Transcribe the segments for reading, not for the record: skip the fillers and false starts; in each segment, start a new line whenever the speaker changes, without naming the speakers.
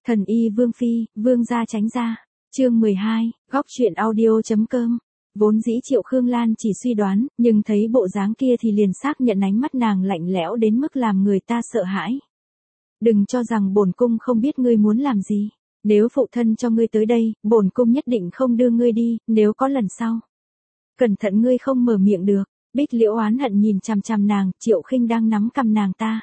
Thần y Vương Phi, Vương gia tránh ra. Chương 12, góc truyện audio.com. Vốn dĩ Triệu Khương Lan chỉ suy đoán, nhưng thấy bộ dáng kia thì liền xác nhận ánh mắt nàng lạnh lẽo đến mức làm người ta sợ hãi. Đừng cho rằng bổn cung không biết ngươi muốn làm gì. Nếu phụ thân cho ngươi tới đây, bổn cung nhất định không đưa ngươi đi, nếu có lần sau. Cẩn thận ngươi không mở miệng được. Bích Liễu oán hận nhìn chằm chằm nàng, Triệu Khinh đang nắm cầm nàng ta.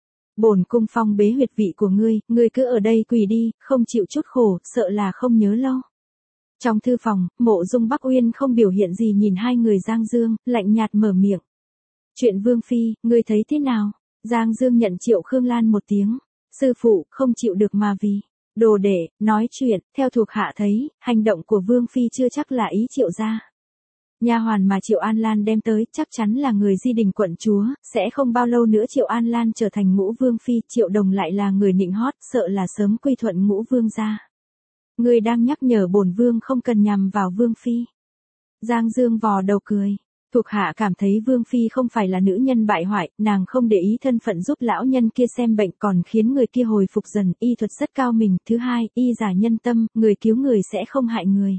Bổn cung phong bế huyệt vị của ngươi cứ ở đây quỳ đi, không chịu chút khổ, sợ là không nhớ lâu. Trong thư phòng, Mộ Dung Bắc Uyên không biểu hiện gì nhìn hai người Giang Dương, lạnh nhạt mở miệng. Chuyện Vương Phi, ngươi thấy thế nào? Giang Dương nhận Triệu Khương Lan một tiếng. Sư phụ, không chịu được mà vì. Đồ đệ, nói chuyện, theo thuộc hạ thấy, hành động của Vương Phi chưa chắc là ý Triệu gia. Nha hoàn mà Triệu An Lan đem tới chắc chắn là người Di Đình quận chúa, sẽ không bao lâu nữa Triệu An Lan trở thành Ngũ Vương Phi, Triệu Đồng lại là người nịnh hót, sợ là sớm quy thuận Ngũ Vương gia. Người đang nhắc nhở bổn Vương không cần nhằm vào Vương Phi. Giang Dương vò đầu cười. Thuộc hạ cảm thấy Vương Phi không phải là nữ nhân bại hoại, nàng không để ý thân phận giúp lão nhân kia xem bệnh còn khiến người kia hồi phục dần, y thuật rất cao mình. Thứ hai, y giả nhân tâm, người cứu người sẽ không hại người.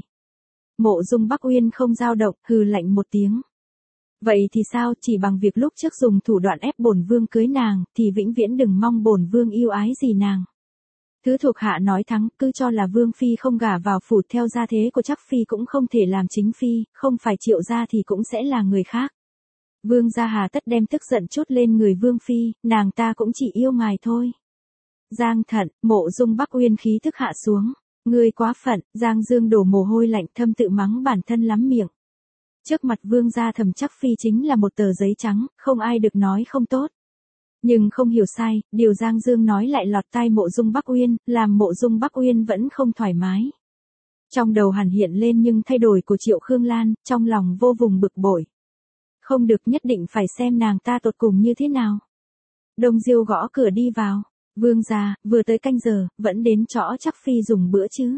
Mộ Dung Bắc Uyên không dao động, hừ lạnh một tiếng. Vậy thì sao, chỉ bằng việc lúc trước dùng thủ đoạn ép bổn Vương cưới nàng, thì vĩnh viễn đừng mong bổn Vương yêu ái gì nàng. Thứ thuộc hạ nói thắng, cứ cho là Vương Phi không gả vào phủ theo gia thế của chắc Phi cũng không thể làm chính Phi, không phải Triệu gia thì cũng sẽ là người khác. Vương gia hà tất đem tức giận chút lên người Vương Phi, nàng ta cũng chỉ yêu ngài thôi. Giang Thận, Mộ Dung Bắc Uyên khí thức hạ xuống. Ngươi quá phận, Giang Dương đổ mồ hôi lạnh thâm tự mắng bản thân lắm miệng. Trước mặt Vương gia Thẩm Chắc Phi chính là một tờ giấy trắng, không ai được nói không tốt. Nhưng không hiểu sai, điều Giang Dương nói lại lọt tai Mộ Dung Bắc Uyên, làm Mộ Dung Bắc Uyên vẫn không thoải mái. Trong đầu hẳn hiện lên nhưng thay đổi của Triệu Khương Lan, trong lòng vô vùng bực bội. Không được, nhất định phải xem nàng ta tột cùng như thế nào. Đông Diêu gõ cửa đi vào. Vương gia, vừa tới canh giờ, vẫn đến chỗ chắc Phi dùng bữa chứ.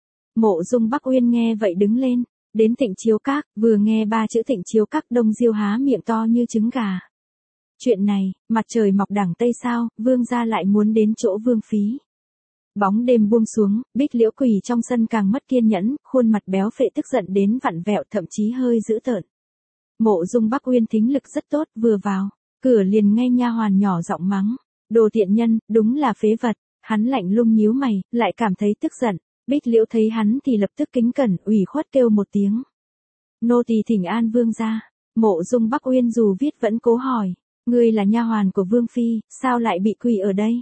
Mộ Dung Bắc Uyên nghe vậy đứng lên, đến Tịnh Chiếu Các, vừa nghe ba chữ Tịnh Chiếu Các Đông Diêu há miệng to như trứng gà. Chuyện này, mặt trời mọc đằng Tây sao, Vương gia lại muốn đến chỗ Vương Phí. Bóng đêm buông xuống, Bích Liễu quỳ trong sân càng mất kiên nhẫn, khuôn mặt béo phệ tức giận đến vặn vẹo thậm chí hơi dữ tợn. Mộ Dung Bắc Uyên thính lực rất tốt, vừa vào, cửa liền nghe nha hoàn nhỏ giọng mắng. Đồ tiện nhân, đúng là phế vật. Hắn lạnh lùng nhíu mày, lại cảm thấy tức giận. Bích Liễu thấy hắn thì lập tức kính cẩn, ủy khuất kêu một tiếng. Nô tỳ thỉnh an Vương gia. Mộ Dung Bắc Uyên dù viết vẫn cố hỏi. Ngươi là nha hoàn của Vương Phi, sao lại bị quỳ ở đây?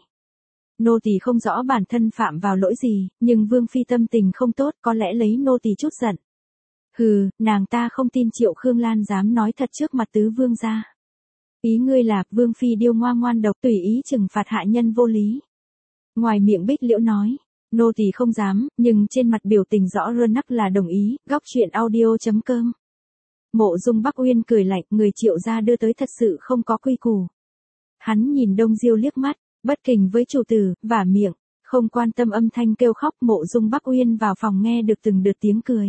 Nô tỳ không rõ bản thân phạm vào lỗi gì, nhưng Vương Phi tâm tình không tốt, có lẽ lấy nô tỳ chút giận. Hừ, nàng ta không tin Triệu Khương Lan dám nói thật trước mặt tứ vương gia. Ý ngươi là, Vương Phi điêu ngoa ngoan độc tùy ý trừng phạt hạ nhân vô lý. Ngoài miệng Bích Liễu nói, nô tỳ không dám, nhưng trên mặt biểu tình rõ rơn nắc là đồng ý, góc truyện audio.com. Mộ Dung Bắc Uyên cười lạnh, người Triệu gia đưa tới thật sự không có quy củ. Hắn nhìn Đông Diêu liếc mắt, bất kình với chủ tử, vả miệng, không quan tâm âm thanh kêu khóc. Mộ Dung Bắc Uyên vào phòng nghe được từng đợt tiếng cười.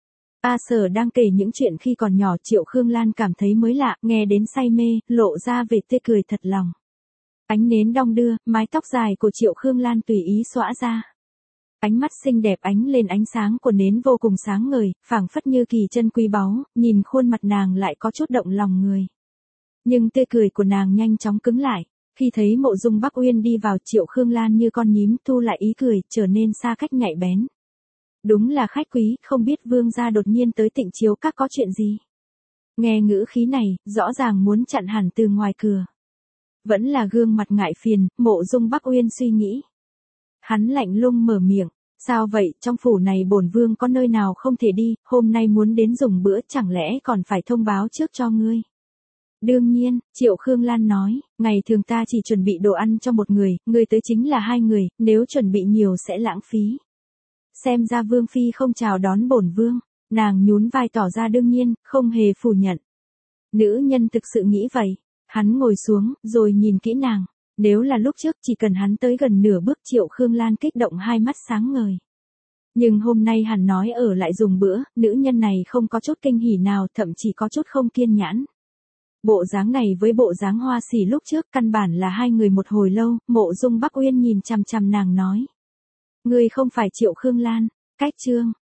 A Sở đang kể những chuyện khi còn nhỏ, Triệu Khương Lan cảm thấy mới lạ, nghe đến say mê, lộ ra vẻ tươi cười thật lòng. Ánh nến đong đưa, mái tóc dài của Triệu Khương Lan tùy ý xõa ra. Ánh mắt xinh đẹp ánh lên ánh sáng của nến vô cùng sáng ngời, phảng phất như kỳ chân quý báu, nhìn khuôn mặt nàng lại có chút động lòng người. Nhưng tươi cười của nàng nhanh chóng cứng lại, khi thấy Mộ Dung Bắc Uyên đi vào, Triệu Khương Lan như con nhím thu lại ý cười, trở nên xa cách nhạy bén. Đúng là khách quý, không biết Vương gia đột nhiên tới Tịnh Chiếu Các có chuyện gì. Nghe ngữ khí này, rõ ràng muốn chặn hẳn từ ngoài cửa. Vẫn là gương mặt ngại phiền, Mộ Dung Bắc Uyên suy nghĩ. Hắn lạnh lùng mở miệng, sao vậy, trong phủ này bổn Vương có nơi nào không thể đi, hôm nay muốn đến dùng bữa chẳng lẽ còn phải thông báo trước cho ngươi. Đương nhiên, Triệu Khương Lan nói, ngày thường ta chỉ chuẩn bị đồ ăn cho một người, ngươi tới chính là hai người, nếu chuẩn bị nhiều sẽ lãng phí. Xem ra Vương Phi không chào đón bổn Vương, nàng nhún vai tỏ ra đương nhiên, không hề phủ nhận. Nữ nhân thực sự nghĩ vậy, hắn ngồi xuống, rồi nhìn kỹ nàng, nếu là lúc trước chỉ cần hắn tới gần nửa bước Triệu Khương Lan kích động hai mắt sáng ngời. Nhưng hôm nay hắn nói ở lại dùng bữa, nữ nhân này không có chút kinh hỉ nào, thậm chí có chút không kiên nhẫn. Bộ dáng này với bộ dáng hoa sỉ lúc trước căn bản là hai người một hồi lâu. Mộ Dung Bắc Uyên nhìn chằm chằm nàng nói. Ngươi không phải Triệu Khương Lan, cách chương.